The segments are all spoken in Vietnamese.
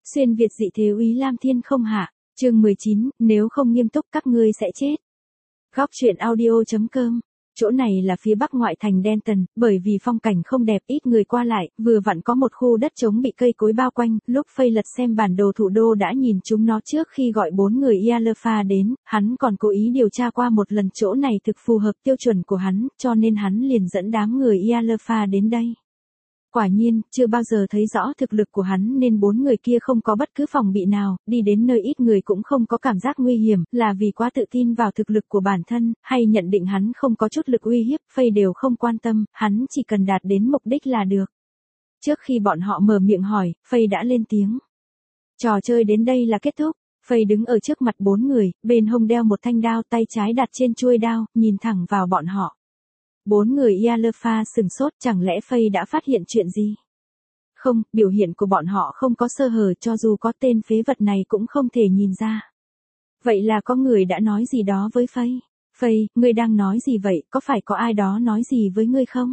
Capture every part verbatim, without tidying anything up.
Xuyên Việt dị thế úy Lam Thiên không hạ, chương mười chín, nếu không nghiêm túc các ngươi sẽ chết. Góc truyện audio chấm com. Chỗ này là phía bắc ngoại thành Denton, bởi vì phong cảnh không đẹp, ít người qua lại, vừa vặn có một khu đất trống bị cây cối bao quanh. Lúc Faye lật xem bản đồ thủ đô đã nhìn chúng nó trước khi gọi bốn người Yalfa đến, hắn còn cố ý điều tra qua một lần chỗ này thực phù hợp tiêu chuẩn của hắn, cho nên hắn liền dẫn đám người Yalfa đến đây. Quả nhiên, chưa bao giờ thấy rõ thực lực của hắn nên bốn người kia không có bất cứ phòng bị nào, đi đến nơi ít người cũng không có cảm giác nguy hiểm, là vì quá tự tin vào thực lực của bản thân, hay nhận định hắn không có chút lực uy hiếp, Faye đều không quan tâm, hắn chỉ cần đạt đến mục đích là được. Trước khi bọn họ mở miệng hỏi, Faye đã lên tiếng. Trò chơi đến đây là kết thúc. Faye đứng ở trước mặt bốn người, bên hông đeo một thanh đao, tay trái đặt trên chuôi đao, nhìn thẳng vào bọn họ. Bốn người Yalfa sừng sốt, chẳng lẽ Faye đã phát hiện chuyện gì? Không, biểu hiện của bọn họ không có sơ hở, cho dù có tên phế vật này cũng không thể nhìn ra. Vậy là có người đã nói gì đó với Faye? Faye, ngươi đang nói gì vậy, có phải có ai đó nói gì với ngươi không?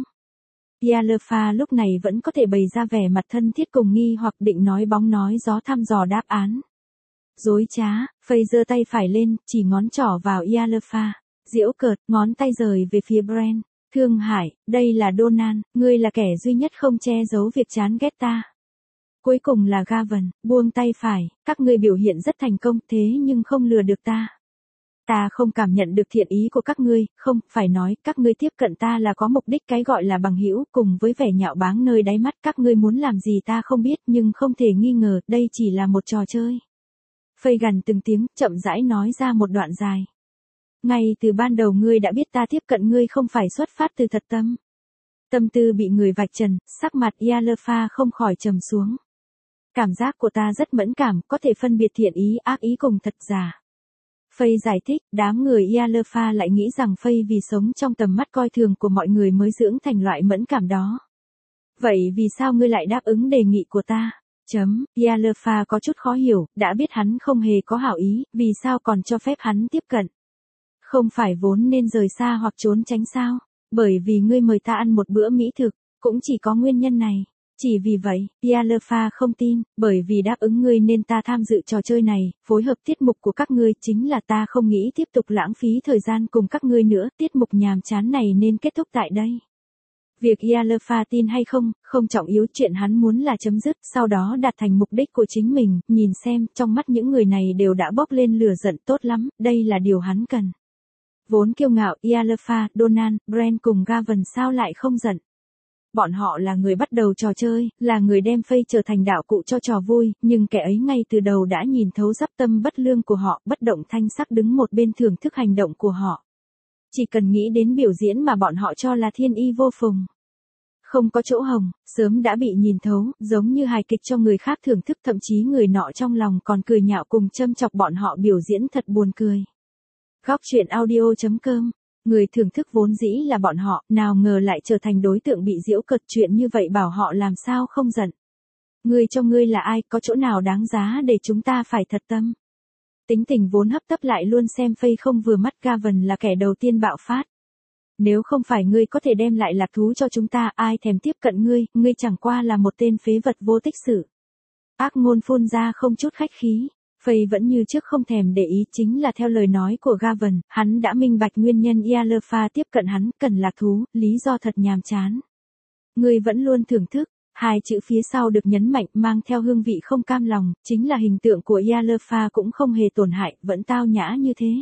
Yalfa lúc này vẫn có thể bày ra vẻ mặt thân thiết cùng nghi hoặc định nói bóng nói gió thăm dò đáp án. Dối trá, Faye giơ tay phải lên, chỉ ngón trỏ vào Yalfa, giễu cợt, ngón tay rời về phía Brent. Thương Hải, đây là Donan, ngươi là kẻ duy nhất không che giấu việc chán ghét ta. Cuối cùng là Gavin, buông tay phải, các ngươi biểu hiện rất thành công thế nhưng không lừa được ta. Ta không cảm nhận được thiện ý của các ngươi, không, phải nói, các ngươi tiếp cận ta là có mục đích, cái gọi là bằng hữu, cùng với vẻ nhạo báng nơi đáy mắt, các ngươi muốn làm gì ta không biết, nhưng không thể nghi ngờ, đây chỉ là một trò chơi. Faye gằn từng tiếng, chậm rãi nói ra một đoạn dài. Ngay từ ban đầu ngươi đã biết ta tiếp cận ngươi không phải xuất phát từ thật tâm. Tâm tư bị người vạch trần, sắc mặt Yalfa không khỏi trầm xuống. Cảm giác của ta rất mẫn cảm, có thể phân biệt thiện ý, ác ý cùng thật giả. Faye giải thích, đám người Yalfa lại nghĩ rằng Faye vì sống trong tầm mắt coi thường của mọi người mới dưỡng thành loại mẫn cảm đó. Vậy vì sao ngươi lại đáp ứng đề nghị của ta? Chấm, Yalfa có chút khó hiểu, đã biết hắn không hề có hảo ý, vì sao còn cho phép hắn tiếp cận? Không phải vốn nên rời xa hoặc trốn tránh sao? Bởi vì ngươi mời ta ăn một bữa mỹ thực, cũng chỉ có nguyên nhân này. Chỉ vì vậy, Yalfa không tin, bởi vì đáp ứng ngươi nên ta tham dự trò chơi này, phối hợp tiết mục của các ngươi, chính là ta không nghĩ tiếp tục lãng phí thời gian cùng các ngươi nữa, tiết mục nhàm chán này nên kết thúc tại đây. Việc Yalfa tin hay không, không trọng yếu, chuyện hắn muốn là chấm dứt, sau đó đạt thành mục đích của chính mình, nhìn xem, trong mắt những người này đều đã bốc lên lửa giận, tốt lắm, đây là điều hắn cần. Vốn kiêu ngạo, Yalfa, Donan, Brent cùng Gavin sao lại không giận. Bọn họ là người bắt đầu trò chơi, là người đem Faye trở thành đạo cụ cho trò vui, nhưng kẻ ấy ngay từ đầu đã nhìn thấu dắp tâm bất lương của họ, bất động thanh sắc đứng một bên thưởng thức hành động của họ. Chỉ cần nghĩ đến biểu diễn mà bọn họ cho là thiên y vô phùng. Không có chỗ hồng, sớm đã bị nhìn thấu, giống như hài kịch cho người khác thưởng thức, thậm chí người nọ trong lòng còn cười nhạo cùng châm chọc bọn họ biểu diễn thật buồn cười. Góc truyện audio chấm com. Người thưởng thức vốn dĩ là bọn họ, nào ngờ lại trở thành đối tượng bị giễu cợt, chuyện như vậy bảo họ làm sao không giận. Ngươi cho ngươi là ai, có chỗ nào đáng giá để chúng ta phải thật tâm. Tính tình vốn hấp tấp lại luôn xem Faye không vừa mắt, Gavin là kẻ đầu tiên bạo phát. Nếu không phải ngươi có thể đem lại lạc thú cho chúng ta, ai thèm tiếp cận ngươi, ngươi chẳng qua là một tên phế vật vô tích sự. Ác ngôn phun ra không chút khách khí. Faye vẫn như trước không thèm để ý, chính là theo lời nói của Gavin, hắn đã minh bạch nguyên nhân Yalfa tiếp cận hắn, cần lạc thú, lý do thật nhàm chán. Ngươi vẫn luôn thưởng thức, hai chữ phía sau được nhấn mạnh mang theo hương vị không cam lòng, chính là hình tượng của Yalfa cũng không hề tổn hại, vẫn tao nhã như thế.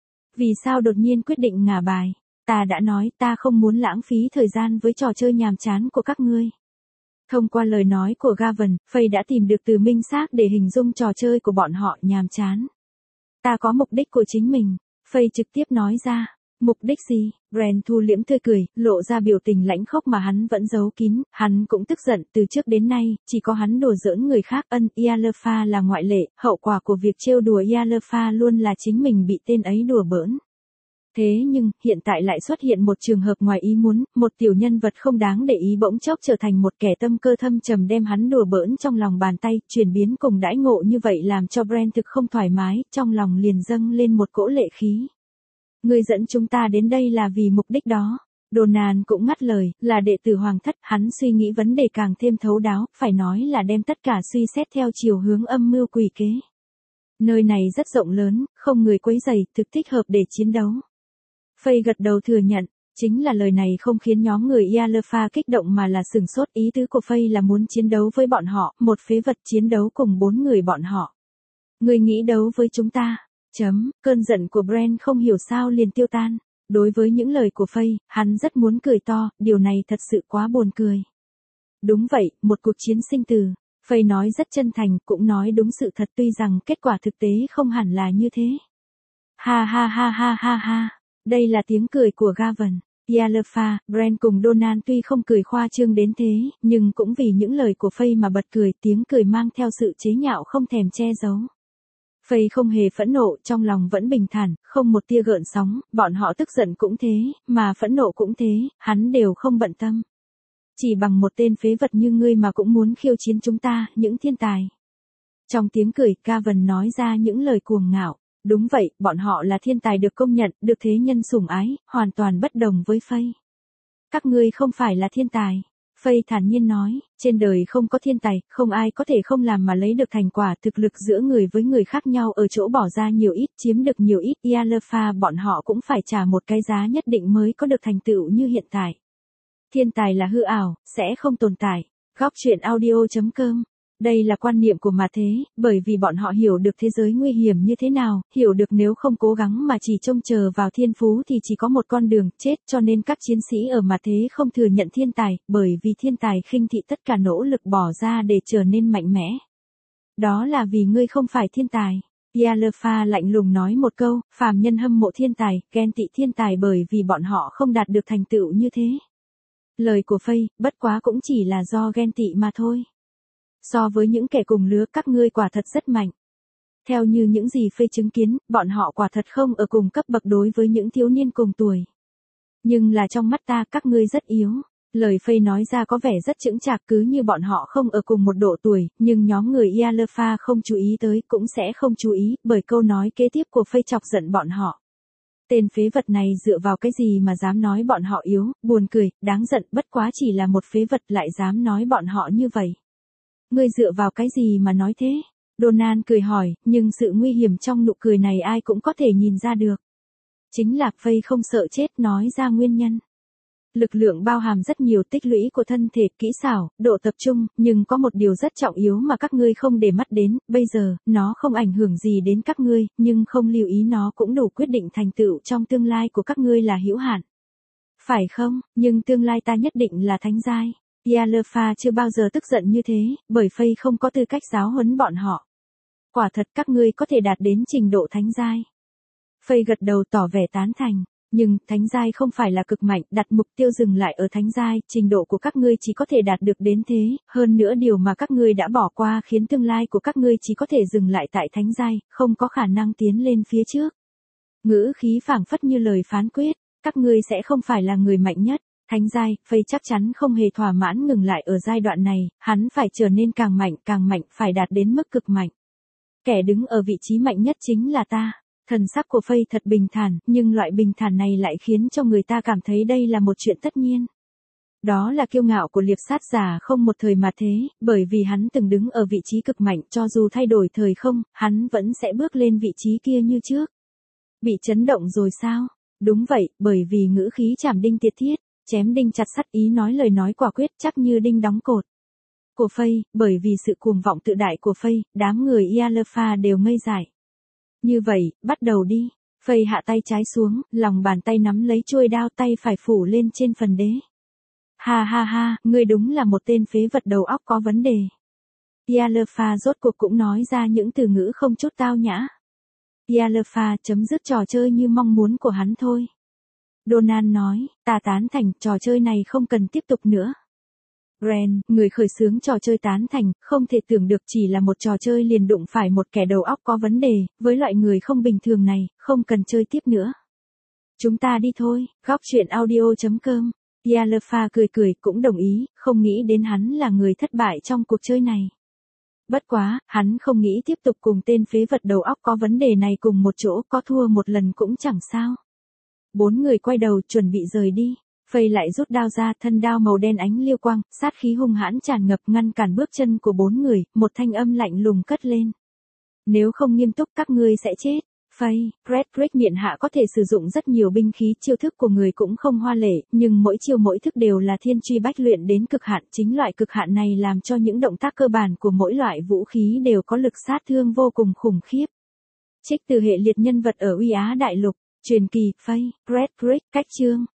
Vì sao đột nhiên quyết định ngả bài? Ta đã nói ta không muốn lãng phí thời gian với trò chơi nhàm chán của các ngươi. Thông qua lời nói của Gavin, Faye đã tìm được từ minh xác để hình dung trò chơi của bọn họ nhàm chán. Ta có mục đích của chính mình, Faye trực tiếp nói ra. Mục đích gì? Brent thu liễm tươi cười, lộ ra biểu tình lãnh khốc mà hắn vẫn giấu kín, hắn cũng tức giận, từ trước đến nay, chỉ có hắn đùa giỡn người khác, ân, Yalfa là ngoại lệ, hậu quả của việc trêu đùa Yalfa luôn là chính mình bị tên ấy đùa bỡn. Thế nhưng, hiện tại lại xuất hiện một trường hợp ngoài ý muốn, một tiểu nhân vật không đáng để ý bỗng chốc trở thành một kẻ tâm cơ thâm trầm đem hắn đùa bỡn trong lòng bàn tay, chuyển biến cùng đãi ngộ như vậy làm cho Brent thực không thoải mái, trong lòng liền dâng lên một cỗ lệ khí. Ngươi dẫn chúng ta đến đây là vì mục đích đó. Donald cũng ngắt lời, là đệ tử hoàng thất, hắn suy nghĩ vấn đề càng thêm thấu đáo, phải nói là đem tất cả suy xét theo chiều hướng âm mưu quỷ kế. Nơi này rất rộng lớn, không người quấy rầy, thực thích hợp để chiến đấu. Faye gật đầu thừa nhận, chính là lời này không khiến nhóm người Yalfa kích động mà là sửng sốt. Ý tứ của Faye là muốn chiến đấu với bọn họ, một phế vật chiến đấu cùng bốn người bọn họ. Người nghĩ đấu với chúng ta, chấm, cơn giận của Brent không hiểu sao liền tiêu tan. Đối với những lời của Faye, hắn rất muốn cười to, điều này thật sự quá buồn cười. Đúng vậy, một cuộc chiến sinh tử. Faye nói rất chân thành, cũng nói đúng sự thật tuy rằng kết quả thực tế không hẳn là như thế. Ha ha ha ha ha ha, đây là tiếng cười của Gavin. Yalfa, Brent cùng Donald tuy không cười khoa trương đến thế, nhưng cũng vì những lời của Faye mà bật cười, tiếng cười mang theo sự chế nhạo không thèm che giấu. Faye không hề phẫn nộ, trong lòng vẫn bình thản, không một tia gợn sóng, bọn họ tức giận cũng thế, mà phẫn nộ cũng thế, hắn đều không bận tâm. Chỉ bằng một tên phế vật như ngươi mà cũng muốn khiêu chiến chúng ta, những thiên tài. Trong tiếng cười, Gavin nói ra những lời cuồng ngạo. Đúng vậy, bọn họ là thiên tài được công nhận, được thế nhân sủng ái, hoàn toàn bất đồng với Faye. Các ngươi không phải là thiên tài. Faye thản nhiên nói, trên đời không có thiên tài, không ai có thể không làm mà lấy được thành quả. Thực lực giữa người với người khác nhau ở chỗ bỏ ra nhiều ít, chiếm được nhiều ít. Yalfa bọn họ cũng phải trả một cái giá nhất định mới có được thành tựu như hiện tại. Thiên tài là hư ảo, sẽ không tồn tại. Góc truyện audio chấm com. Đây là quan niệm của mà thế, bởi vì bọn họ hiểu được thế giới nguy hiểm như thế nào, hiểu được nếu không cố gắng mà chỉ trông chờ vào thiên phú thì chỉ có một con đường, chết, cho nên các chiến sĩ ở mà thế không thừa nhận thiên tài, bởi vì thiên tài khinh thị tất cả nỗ lực bỏ ra để trở nên mạnh mẽ. Đó là vì ngươi không phải thiên tài. Yalfa lạnh lùng nói một câu, phàm nhân hâm mộ thiên tài, ghen tị thiên tài bởi vì bọn họ không đạt được thành tựu như thế. Lời của Faye, bất quá cũng chỉ là do ghen tị mà thôi. So với những kẻ cùng lứa các ngươi quả thật rất mạnh. Theo như những gì Faye chứng kiến, bọn họ quả thật không ở cùng cấp bậc đối với những thiếu niên cùng tuổi. Nhưng là trong mắt ta các ngươi rất yếu. Lời Faye nói ra có vẻ rất chững chạc cứ như bọn họ không ở cùng một độ tuổi, nhưng nhóm người Yalfa không chú ý tới cũng sẽ không chú ý bởi câu nói kế tiếp của Faye chọc giận bọn họ. Tên phế vật này dựa vào cái gì mà dám nói bọn họ yếu, buồn cười, đáng giận, bất quá chỉ là một phế vật lại dám nói bọn họ như vậy. Ngươi dựa vào cái gì mà nói thế? Donald cười hỏi, nhưng sự nguy hiểm trong nụ cười này ai cũng có thể nhìn ra được. Chính là Faye không sợ chết nói ra nguyên nhân. Lực lượng bao hàm rất nhiều tích lũy của thân thể, kỹ xảo, độ tập trung, nhưng có một điều rất trọng yếu mà các ngươi không để mắt đến, bây giờ, nó không ảnh hưởng gì đến các ngươi, nhưng không lưu ý nó cũng đủ quyết định thành tựu trong tương lai của các ngươi là hữu hạn. Phải không, nhưng tương lai ta nhất định là thánh giai. Yalfa chưa bao giờ tức giận như thế, bởi Faye không có tư cách giáo huấn bọn họ. Quả thật các ngươi có thể đạt đến trình độ thánh giai. Faye gật đầu tỏ vẻ tán thành, nhưng thánh giai không phải là cực mạnh, đặt mục tiêu dừng lại ở thánh giai, trình độ của các ngươi chỉ có thể đạt được đến thế, hơn nữa điều mà các ngươi đã bỏ qua khiến tương lai của các ngươi chỉ có thể dừng lại tại thánh giai, không có khả năng tiến lên phía trước. Ngữ khí phảng phất như lời phán quyết, các ngươi sẽ không phải là người mạnh nhất. Thánh giai, Faye chắc chắn không hề thỏa mãn ngừng lại ở giai đoạn này, hắn phải trở nên càng mạnh, càng mạnh, phải đạt đến mức cực mạnh. Kẻ đứng ở vị trí mạnh nhất chính là ta. Thần sắc của Faye thật bình thản, nhưng loại bình thản này lại khiến cho người ta cảm thấy đây là một chuyện tất nhiên. Đó là kiêu ngạo của liệp sát giả không một thời mà thế, bởi vì hắn từng đứng ở vị trí cực mạnh, cho dù thay đổi thời không, hắn vẫn sẽ bước lên vị trí kia như trước. Bị chấn động rồi sao? Đúng vậy, bởi vì ngữ khí chảm đinh tiệt thiết. Chém đinh chặt sắt, ý nói lời nói quả quyết chắc như đinh đóng cột. Của Faye, bởi vì sự cuồng vọng tự đại của Faye, đám người Yalfa đều ngây dại. Như vậy, bắt đầu đi. Faye hạ tay trái xuống, lòng bàn tay nắm lấy chuôi đao, tay phải phủ lên trên phần đế. Ha ha ha, ngươi đúng là một tên phế vật đầu óc có vấn đề. Yalfa rốt cuộc cũng nói ra những từ ngữ không chút tao nhã. Yalfa chấm dứt trò chơi như mong muốn của hắn thôi. Donald nói, ta tán thành, trò chơi này không cần tiếp tục nữa. Brent, người khởi xướng trò chơi tán thành, không thể tưởng được chỉ là một trò chơi liền đụng phải một kẻ đầu óc có vấn đề, với loại người không bình thường này, không cần chơi tiếp nữa. Chúng ta đi thôi, góc truyện audio chấm com. Yalfa cười cười cũng đồng ý, không nghĩ đến hắn là người thất bại trong cuộc chơi này. Bất quá, hắn không nghĩ tiếp tục cùng tên phế vật đầu óc có vấn đề này cùng một chỗ, có thua một lần cũng chẳng sao. Bốn người quay đầu chuẩn bị rời đi. Phây lại rút đao ra, thân đao màu đen ánh liêu quang, sát khí hung hãn tràn ngập ngăn cản bước chân của bốn người, một thanh âm lạnh lùng cất lên. Nếu không nghiêm túc các ngươi sẽ chết. Phây, Red Break miệng hạ có thể sử dụng rất nhiều binh khí, chiêu thức của người cũng không hoa lệ, nhưng mỗi chiêu mỗi thức đều là thiên truy bách luyện đến cực hạn, chính loại cực hạn này làm cho những động tác cơ bản của mỗi loại vũ khí đều có lực sát thương vô cùng khủng khiếp. Trích từ hệ liệt nhân vật ở Uy Á Đại Lục, truyền kỳ, Phây, Red Break, cách chương.